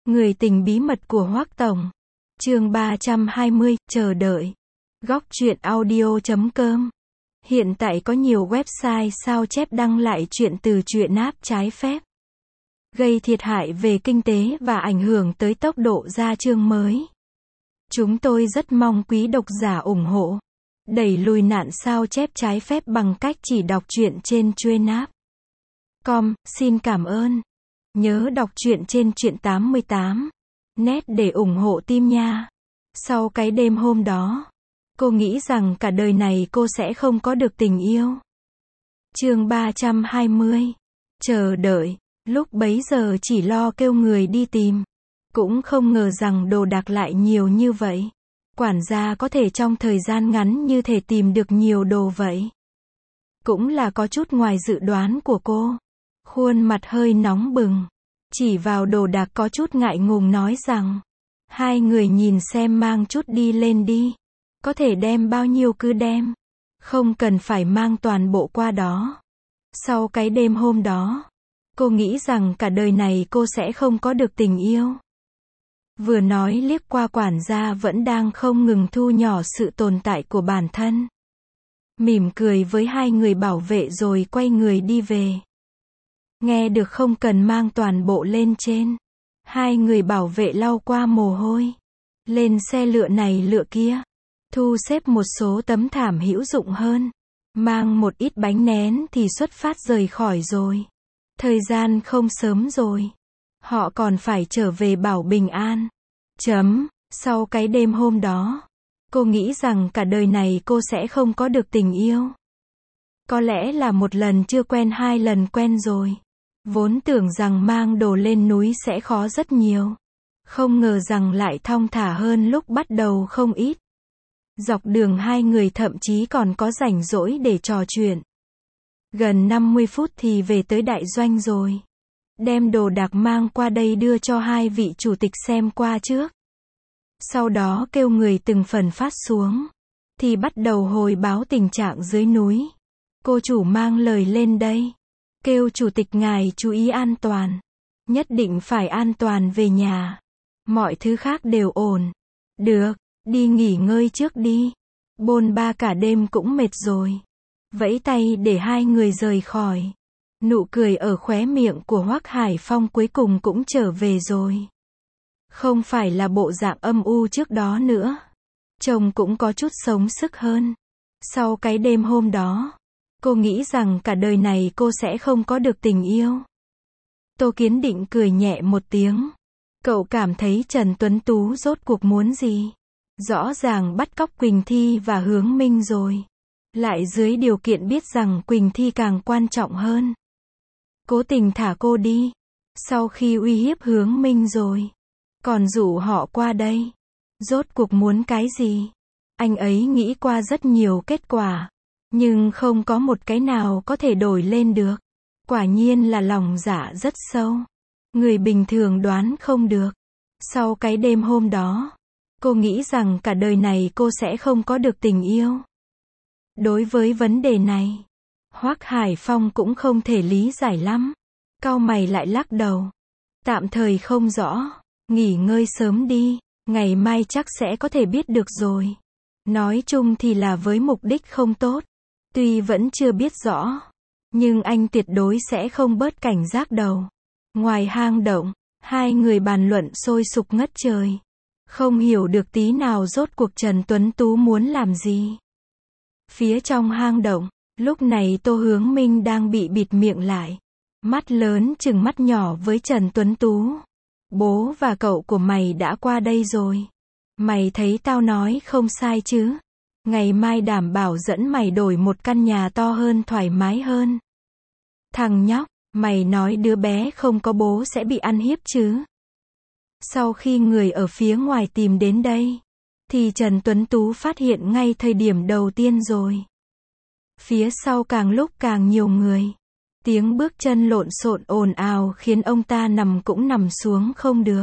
Người tình bí mật của Hoắc Tổng. Chương 320, chờ đợi. Góc truyện audio.com. Hiện tại có nhiều website sao chép đăng lại truyện từ truyện app trái phép, gây thiệt hại về kinh tế và ảnh hưởng tới tốc độ ra chương mới. Chúng tôi rất mong quý độc giả ủng hộ, đẩy lùi nạn sao chép trái phép bằng cách chỉ đọc truyện trên truyện app. Xin cảm ơn. Nhớ đọc truyện trên truyện 88 net để ủng hộ team nha. Sau cái đêm hôm đó, cô nghĩ rằng cả đời này cô sẽ không có được tình yêu. Chương 320. Chờ đợi. Lúc bấy giờ chỉ lo kêu người đi tìm, cũng không ngờ rằng đồ đạc lại nhiều như vậy. Quản gia có thể trong thời gian ngắn như thể tìm được nhiều đồ vậy. Cũng là có chút ngoài dự đoán của cô. Khuôn mặt hơi nóng bừng, chỉ vào đồ đạc có chút ngại ngùng nói rằng, hai người nhìn xem mang chút đi lên đi. Có thể đem bao nhiêu cứ đem, không cần phải mang toàn bộ qua đó. Sau cái đêm hôm đó, cô nghĩ rằng cả đời này cô sẽ không có được tình yêu. Vừa nói liếc qua quản gia vẫn đang không ngừng thu nhỏ sự tồn tại của bản thân. Mỉm cười với hai người bảo vệ rồi quay người đi về. Nghe được không cần mang toàn bộ lên trên. Hai người bảo vệ lau qua mồ hôi. Lên xe lựa này lựa kia. Thu xếp một số tấm thảm hữu dụng hơn. Mang một ít bánh nén thì xuất phát rời khỏi rồi. Thời gian không sớm rồi. Họ còn phải trở về Bảo Bình An. Sau cái đêm hôm đó, cô nghĩ rằng cả đời này cô sẽ không có được tình yêu. Có lẽ là một lần chưa quen hai lần quen rồi. Vốn tưởng rằng mang đồ lên núi sẽ khó rất nhiều. Không ngờ rằng lại thong thả hơn lúc bắt đầu không ít. Dọc đường hai người thậm chí còn có rảnh rỗi để trò chuyện. Gần 50 phút thì về tới đại doanh rồi. Đem đồ đạc mang qua đây đưa cho hai vị chủ tịch xem qua trước. Sau đó kêu người từng phần phát xuống. Thì bắt đầu hồi báo tình trạng dưới núi. Cô chủ mang lời lên đây. Kêu chủ tịch ngài chú ý an toàn. Nhất định phải an toàn về nhà. Mọi thứ khác đều ổn. Được, đi nghỉ ngơi trước đi. Bôn ba cả đêm cũng mệt rồi. Vẫy tay để hai người rời khỏi. Nụ cười ở khóe miệng của Hoắc Hải Phong cuối cùng cũng trở về rồi. Không phải là bộ dạng âm u trước đó nữa. Trông cũng có chút sống sức hơn. Sau cái đêm hôm đó, cô nghĩ rằng cả đời này cô sẽ không có được tình yêu. Tô Kiến Định cười nhẹ một tiếng. Cậu cảm thấy Trần Tuấn Tú rốt cuộc muốn gì? Rõ ràng bắt cóc Quỳnh Thi và Hướng Minh rồi. Lại dưới điều kiện biết rằng Quỳnh Thi càng quan trọng hơn. Cố tình thả cô đi. Sau khi uy hiếp Hướng Minh rồi. Còn rủ họ qua đây. Rốt cuộc muốn cái gì? Anh ấy nghĩ qua rất nhiều kết quả. Nhưng không có một cái nào có thể đổi lên được. Quả nhiên là lòng dạ rất sâu. Người bình thường đoán không được. Sau cái đêm hôm đó, cô nghĩ rằng cả đời này cô sẽ không có được tình yêu. Đối với vấn đề này, Hoắc Hải Phong cũng không thể lý giải lắm. Cau mày lại lắc đầu. Tạm thời không rõ. Nghỉ ngơi sớm đi. Ngày mai chắc sẽ có thể biết được rồi. Nói chung thì là với mục đích không tốt. Tuy vẫn chưa biết rõ, nhưng anh tuyệt đối sẽ không bớt cảnh giác đâu. Ngoài hang động, hai người bàn luận sôi sục ngất trời. Không hiểu được tí nào rốt cuộc Trần Tuấn Tú muốn làm gì. Phía trong hang động, lúc này Tô Hướng Minh đang bị bịt miệng lại. Mắt lớn chừng mắt nhỏ với Trần Tuấn Tú. Bố và cậu của mày đã qua đây rồi. Mày thấy tao nói không sai chứ? Ngày mai đảm bảo dẫn mày đổi một căn nhà to hơn thoải mái hơn. Thằng nhóc, mày nói đứa bé không có bố sẽ bị ăn hiếp chứ? Sau khi người ở phía ngoài tìm đến đây, thì Trần Tuấn Tú phát hiện ngay thời điểm đầu tiên rồi. Phía sau càng lúc càng nhiều người. Tiếng bước chân lộn xộn ồn ào khiến ông ta nằm cũng nằm xuống không được.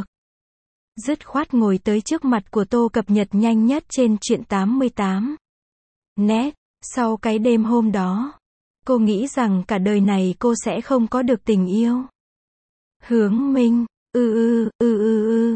Dứt khoát ngồi tới trước mặt của Tô cập nhật nhanh nhất trên truyện 88 net. Sau cái đêm hôm đó, cô nghĩ rằng cả đời này cô sẽ không có được tình yêu. Hướng Minh,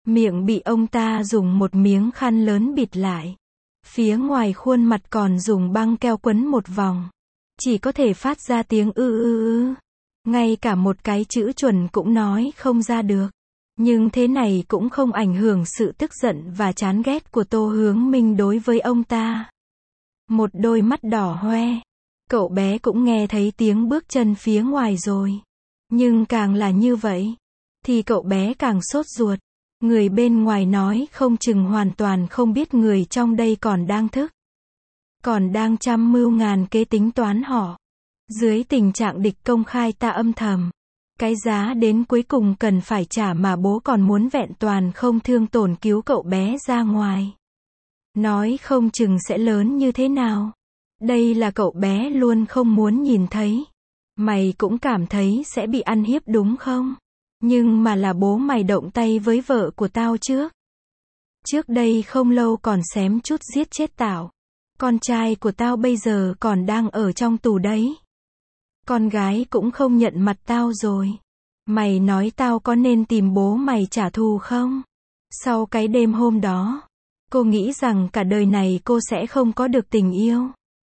Miệng bị ông ta dùng một miếng khăn lớn bịt lại. Phía ngoài khuôn mặt còn dùng băng keo quấn một vòng. Chỉ có thể phát ra tiếng ư ư ư. Ngay cả một cái chữ chuẩn cũng nói không ra được. Nhưng thế này cũng không ảnh hưởng sự tức giận và chán ghét của Tô Hướng Minh đối với ông ta. Một đôi mắt đỏ hoe. Cậu bé cũng nghe thấy tiếng bước chân phía ngoài rồi. Nhưng càng là như vậy, thì cậu bé càng sốt ruột. Người bên ngoài nói không chừng hoàn toàn không biết người trong đây còn đang thức. Còn đang trăm mưu ngàn kế tính toán họ. Dưới tình trạng địch công khai ta âm thầm. Cái giá đến cuối cùng cần phải trả mà bố còn muốn vẹn toàn không thương tổn cứu cậu bé ra ngoài. Nói không chừng sẽ lớn như thế nào. Đây là cậu bé luôn không muốn nhìn thấy. Mày cũng cảm thấy sẽ bị ăn hiếp đúng không? Nhưng mà là bố mày động tay với vợ của tao trước. Trước đây không lâu còn xém chút giết chết tao. Con trai của tao bây giờ còn đang ở trong tù đấy. Con gái cũng không nhận mặt tao rồi. Mày nói tao có nên tìm bố mày trả thù không? Sau cái đêm hôm đó, cô nghĩ rằng cả đời này cô sẽ không có được tình yêu.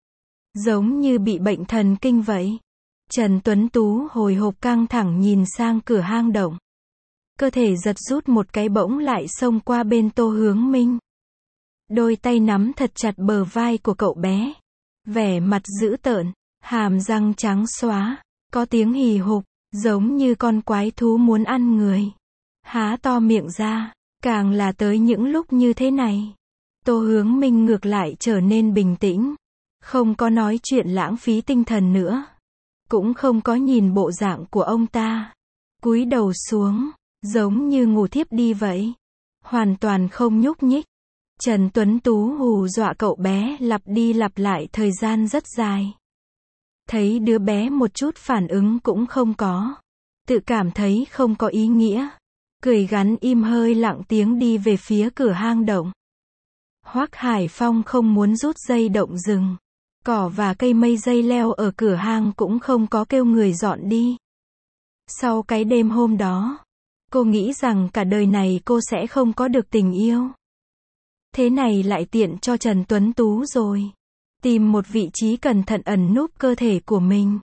Giống như bị bệnh thần kinh vậy. Trần Tuấn Tú hồi hộp căng thẳng nhìn sang cửa hang động. Cơ thể giật rút một cái bỗng lại xông qua bên Tô Hướng Minh. Đôi tay nắm thật chặt bờ vai của cậu bé. Vẻ mặt dữ tợn, hàm răng trắng xóa, có tiếng hì hục, giống như con quái thú muốn ăn người. Há to miệng ra, càng là tới những lúc như thế này. Tô Hướng Minh ngược lại trở nên bình tĩnh. Không có nói chuyện lãng phí tinh thần nữa. Cũng không có nhìn bộ dạng của ông ta. Cúi đầu xuống, giống như ngủ thiếp đi vậy. Hoàn toàn không nhúc nhích. Trần Tuấn Tú hù dọa cậu bé lặp đi lặp lại thời gian rất dài. Thấy đứa bé một chút phản ứng cũng không có. Tự cảm thấy không có ý nghĩa. Cười gắn im hơi lặng tiếng đi về phía cửa hang động. Hoắc Hải Phong không muốn rút dây động rừng. Cỏ và cây mây dây leo ở cửa hang cũng không có kêu người dọn đi. Sau cái đêm hôm đó, cô nghĩ rằng cả đời này cô sẽ không có được tình yêu. Thế này lại tiện cho Trần Tuấn Tú rồi. Tìm một vị trí cẩn thận ẩn núp cơ thể của mình.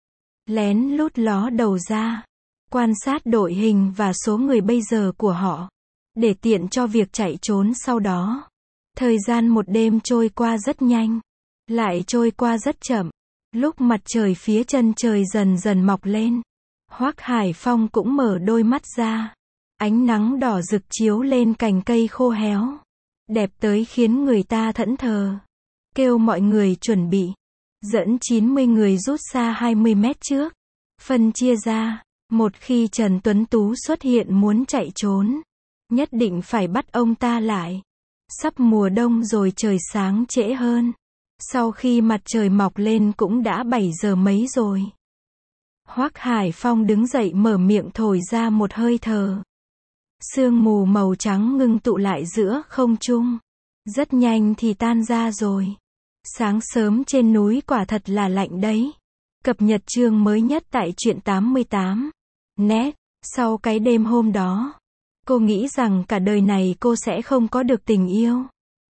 Lén lút ló đầu ra. Quan sát đội hình và số người bây giờ của họ. Để tiện cho việc chạy trốn sau đó. Thời gian một đêm trôi qua rất nhanh. Lại trôi qua rất chậm. Lúc mặt trời phía chân trời dần dần mọc lên. Hoắc Hải Phong cũng mở đôi mắt ra. Ánh nắng đỏ rực chiếu lên cành cây khô héo. Đẹp tới khiến người ta thẫn thờ. Kêu mọi người chuẩn bị. Dẫn 90 người rút xa 20 mét trước. Phân chia ra. Một khi Trần Tuấn Tú xuất hiện muốn chạy trốn. Nhất định phải bắt ông ta lại. Sắp mùa đông rồi trời sáng trễ hơn. Sau khi mặt trời mọc lên cũng đã 7 giờ mấy rồi. Hoắc Hải Phong đứng dậy mở miệng thổi ra một hơi thở. Sương mù màu trắng ngưng tụ lại giữa không trung. Rất nhanh thì tan ra rồi. Sáng sớm trên núi quả thật là lạnh đấy. Cập nhật chương mới nhất tại truyện 88. Net. Sau cái đêm hôm đó, cô nghĩ rằng cả đời này cô sẽ không có được tình yêu.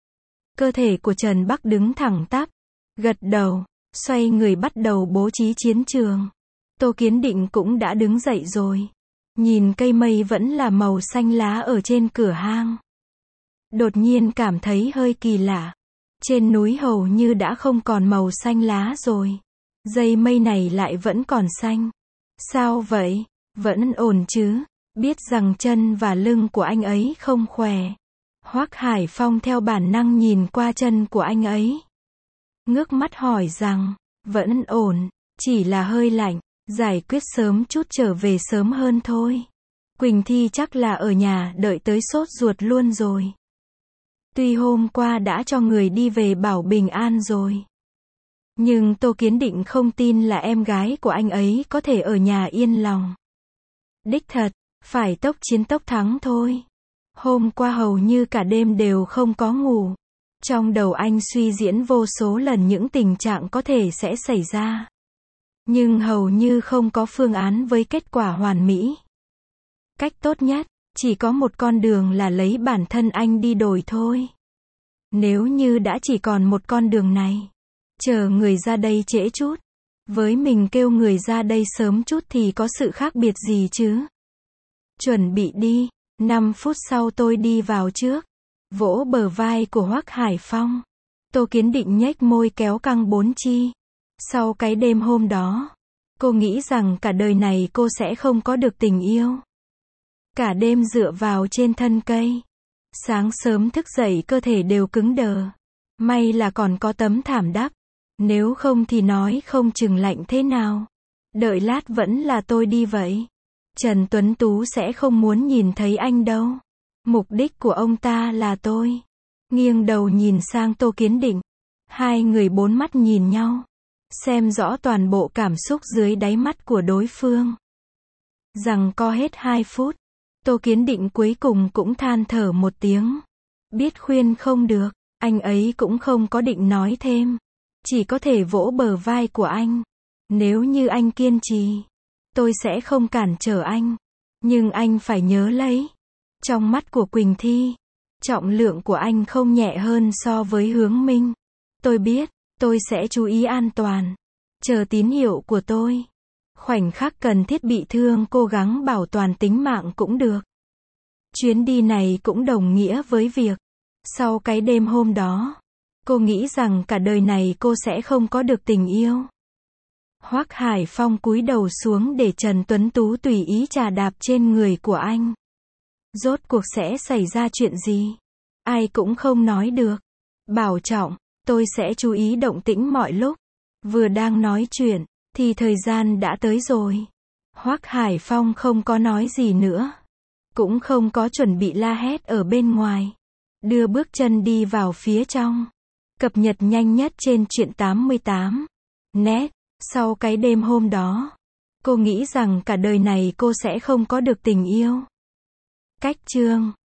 Cơ thể của Trần Bắc đứng thẳng tắp, gật đầu, xoay người bắt đầu bố trí chiến trường. Tô Kiến Định cũng đã đứng dậy rồi. Nhìn cây mây vẫn là màu xanh lá ở trên cửa hang. Đột nhiên cảm thấy hơi kỳ lạ. Trên núi hầu như đã không còn màu xanh lá rồi. Dây mây này lại vẫn còn xanh. Sao vậy? Vẫn ổn chứ? Biết rằng chân và lưng của anh ấy không khỏe. Hoắc Hải Phong theo bản năng nhìn qua chân của anh ấy. Ngước mắt hỏi rằng, vẫn ổn, chỉ là hơi lạnh, giải quyết sớm chút trở về sớm hơn thôi. Quỳnh Thi chắc là ở nhà đợi tới sốt ruột luôn rồi. Tuy hôm qua đã cho người đi về bảo bình an rồi. Nhưng Tô Kiến Định không tin là em gái của anh ấy có thể ở nhà yên lòng. Đích thật, phải tốc chiến tốc thắng thôi. Hôm qua hầu như cả đêm đều không có ngủ. Trong đầu anh suy diễn vô số lần những tình trạng có thể sẽ xảy ra. Nhưng hầu như không có phương án với kết quả hoàn mỹ. Cách tốt nhất, Chỉ có một con đường là lấy bản thân anh đi đổi thôi. Nếu như đã chỉ còn một con đường này, chờ người ra đây trễ chút, với mình kêu người ra đây sớm chút thì có sự khác biệt gì chứ? Chuẩn bị đi, 5 phút sau tôi đi vào trước, vỗ bờ vai của Hoắc Hải Phong. Tô Kiến Định nhếch môi kéo căng 4 chi. Sau cái đêm hôm đó, cô nghĩ rằng cả đời này cô sẽ không có được tình yêu. Cả đêm dựa vào trên thân cây. Sáng sớm thức dậy cơ thể đều cứng đờ. May là còn có tấm thảm đắp. Nếu không thì nói không chừng lạnh thế nào. Đợi lát vẫn là tôi đi vậy. Trần Tuấn Tú sẽ không muốn nhìn thấy anh đâu. Mục đích của ông ta là tôi. Nghiêng đầu nhìn sang Tô Kiến Định. Hai người bốn mắt nhìn nhau. Xem rõ toàn bộ cảm xúc dưới đáy mắt của đối phương. Rằng co hết 2 phút. Tô Kiến Định cuối cùng cũng than thở một tiếng. Biết khuyên không được, anh ấy cũng không có định nói thêm. Chỉ có thể vỗ bờ vai của anh. Nếu như anh kiên trì, tôi sẽ không cản trở anh. Nhưng anh phải nhớ lấy. Trong mắt của Quỳnh Thi, trọng lượng của anh không nhẹ hơn so với Hướng Minh. Tôi biết, tôi sẽ chú ý an toàn. Chờ tín hiệu của tôi. Khoảnh khắc cần thiết bị thương cố gắng bảo toàn tính mạng cũng được. Chuyến đi này cũng đồng nghĩa với việc, sau cái đêm hôm đó, cô nghĩ rằng cả đời này cô sẽ không có được tình yêu. Hoắc Hải Phong cúi đầu xuống để Trần Tuấn Tú tùy ý chà đạp trên người của anh. Rốt cuộc sẽ xảy ra chuyện gì? Ai cũng không nói được. Bảo trọng, tôi sẽ chú ý động tĩnh mọi lúc. Vừa đang nói chuyện, thì thời gian đã tới rồi. Hoắc Hải Phong không có nói gì nữa. Cũng không có chuẩn bị la hét ở bên ngoài. Đưa bước chân đi vào phía trong. Cập nhật nhanh nhất trên Truyện 88 net. Sau cái đêm hôm đó, cô nghĩ rằng cả đời này cô sẽ không có được tình yêu. Cách chương